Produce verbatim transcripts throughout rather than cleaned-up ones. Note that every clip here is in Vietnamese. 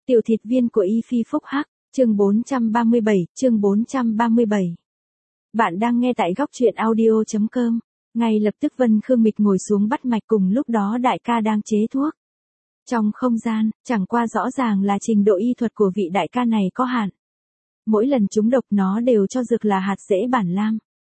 Tiểu thịt viên của Y Phi Phúc Hắc, chương bốn trăm ba mươi bảy, chương bốn trăm ba mươi bảy. Bạn đang nghe tại góc truyện audio chấm com. Ngay lập tức Vân Khương Mịch ngồi xuống bắt mạch, cùng lúc đó đại ca đang chế thuốc. Trong không gian, chẳng qua rõ ràng là trình độ y thuật của vị đại ca này có hạn. Mỗi lần trúng độc nó đều cho dược là hạt rễ bản lam.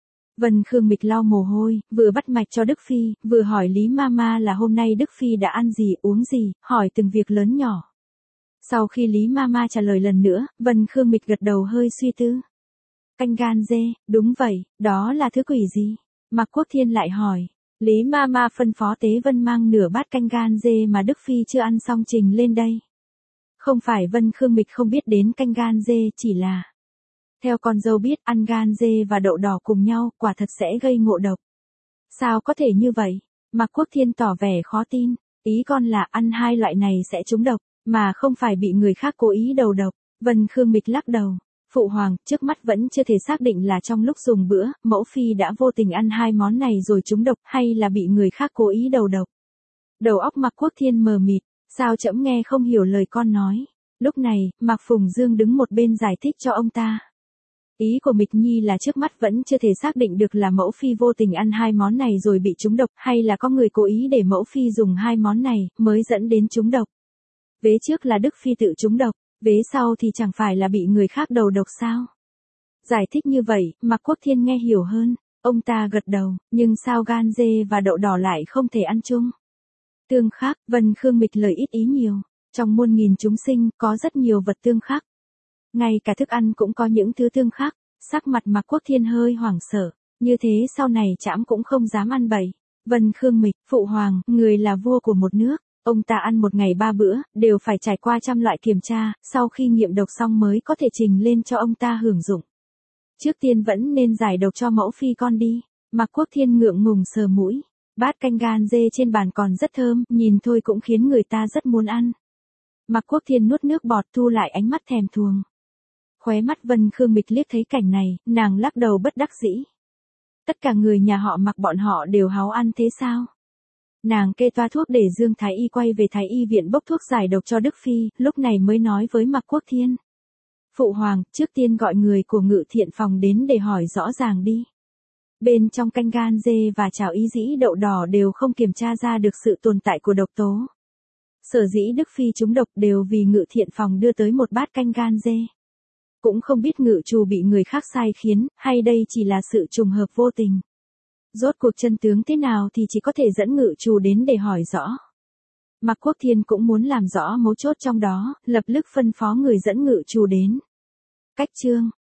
Vân Khương Mịch lau mồ hôi, vừa bắt mạch cho Đức Phi, vừa hỏi Lý Mama là hôm nay Đức Phi đã ăn gì, uống gì, hỏi từng việc lớn nhỏ. Sau khi Lý Mama trả lời lần nữa, Vân Khương Mịch gật đầu hơi suy tư. Canh gan dê, đúng vậy, đó là thứ quỷ gì? Mạc Quốc Thiên lại hỏi. Lý Mama phân phó Tế Vân mang nửa bát canh gan dê mà Đức Phi chưa ăn xong trình lên đây. Không phải Vân Khương Mịch không biết đến canh gan dê, chỉ là... Theo con dâu biết, ăn gan dê và đậu đỏ cùng nhau, quả thật sẽ gây ngộ độc. Sao có thể như vậy? Mạc Quốc Thiên tỏ vẻ khó tin. Ý con là ăn hai loại này sẽ trúng độc, mà không phải bị người khác cố ý đầu độc. Vân Khương Mịch lắc đầu. Phụ hoàng, trước mắt vẫn chưa thể xác định là trong lúc dùng bữa, mẫu phi đã vô tình ăn hai món này rồi trúng độc, hay là bị người khác cố ý đầu độc. Đầu óc Mạc Quốc Thiên mờ mịt, sao trẫm nghe không hiểu lời con nói. Lúc này, Mạc Phùng Dương đứng một bên giải thích cho ông ta. Ý của Mịch Nhi là trước mắt vẫn chưa thể xác định được là mẫu phi vô tình ăn hai món này rồi bị trúng độc, hay là có người cố ý để mẫu phi dùng hai món này, mới dẫn đến trúng độc. Vế trước là Đức Phi tự trúng độc, vế sau thì chẳng phải là bị người khác đầu độc sao? Giải thích như vậy, Mạc Quốc Thiên nghe hiểu hơn, ông ta gật đầu, nhưng sao gan dê và đậu đỏ lại không thể ăn chung? Tương khắc, Vân Khương Mịch lời ít ý nhiều, trong muôn nghìn chúng sinh, có rất nhiều vật tương khắc. Ngay cả thức ăn cũng có những thứ tương khắc, sắc mặt Mạc Quốc Thiên hơi hoảng sợ, như thế sau này trẫm cũng không dám ăn bậy. Vân Khương Mịch, phụ hoàng, người là vua của một nước, ông ta ăn một ngày ba bữa, đều phải trải qua trăm loại kiểm tra, sau khi nghiệm độc xong mới có thể trình lên cho ông ta hưởng dụng. Trước tiên vẫn nên giải độc cho mẫu phi con đi. Mạc Quốc Thiên ngượng ngùng sờ mũi, bát canh gan dê trên bàn còn rất thơm, nhìn thôi cũng khiến người ta rất muốn ăn. Mạc Quốc Thiên nuốt nước bọt, thu lại ánh mắt thèm thuồng. Khóe mắt Vân Khương Mịch liếc thấy cảnh này, nàng lắc đầu bất đắc dĩ. Tất cả người nhà họ Mạc bọn họ đều háo ăn thế sao? Nàng kê toa thuốc để Dương Thái Y quay về Thái Y viện bốc thuốc giải độc cho Đức Phi, lúc này mới nói với Mạc Quốc Thiên. Phụ hoàng, trước tiên gọi người của Ngự Thiện phòng đến để hỏi rõ ràng đi. Bên trong canh gan dê và chảo ý dĩ đậu đỏ đều không kiểm tra ra được sự tồn tại của độc tố. Sở dĩ Đức Phi trúng độc đều vì Ngự Thiện phòng đưa tới một bát canh gan dê. Cũng không biết ngự trù bị người khác sai khiến, hay đây chỉ là sự trùng hợp vô tình. Rốt cuộc chân tướng thế nào thì chỉ có thể dẫn ngự trù đến để hỏi rõ. Mạc Quốc Thiên cũng muốn làm rõ mấu chốt trong đó, lập tức phân phó người dẫn ngự trù đến. Cách chương,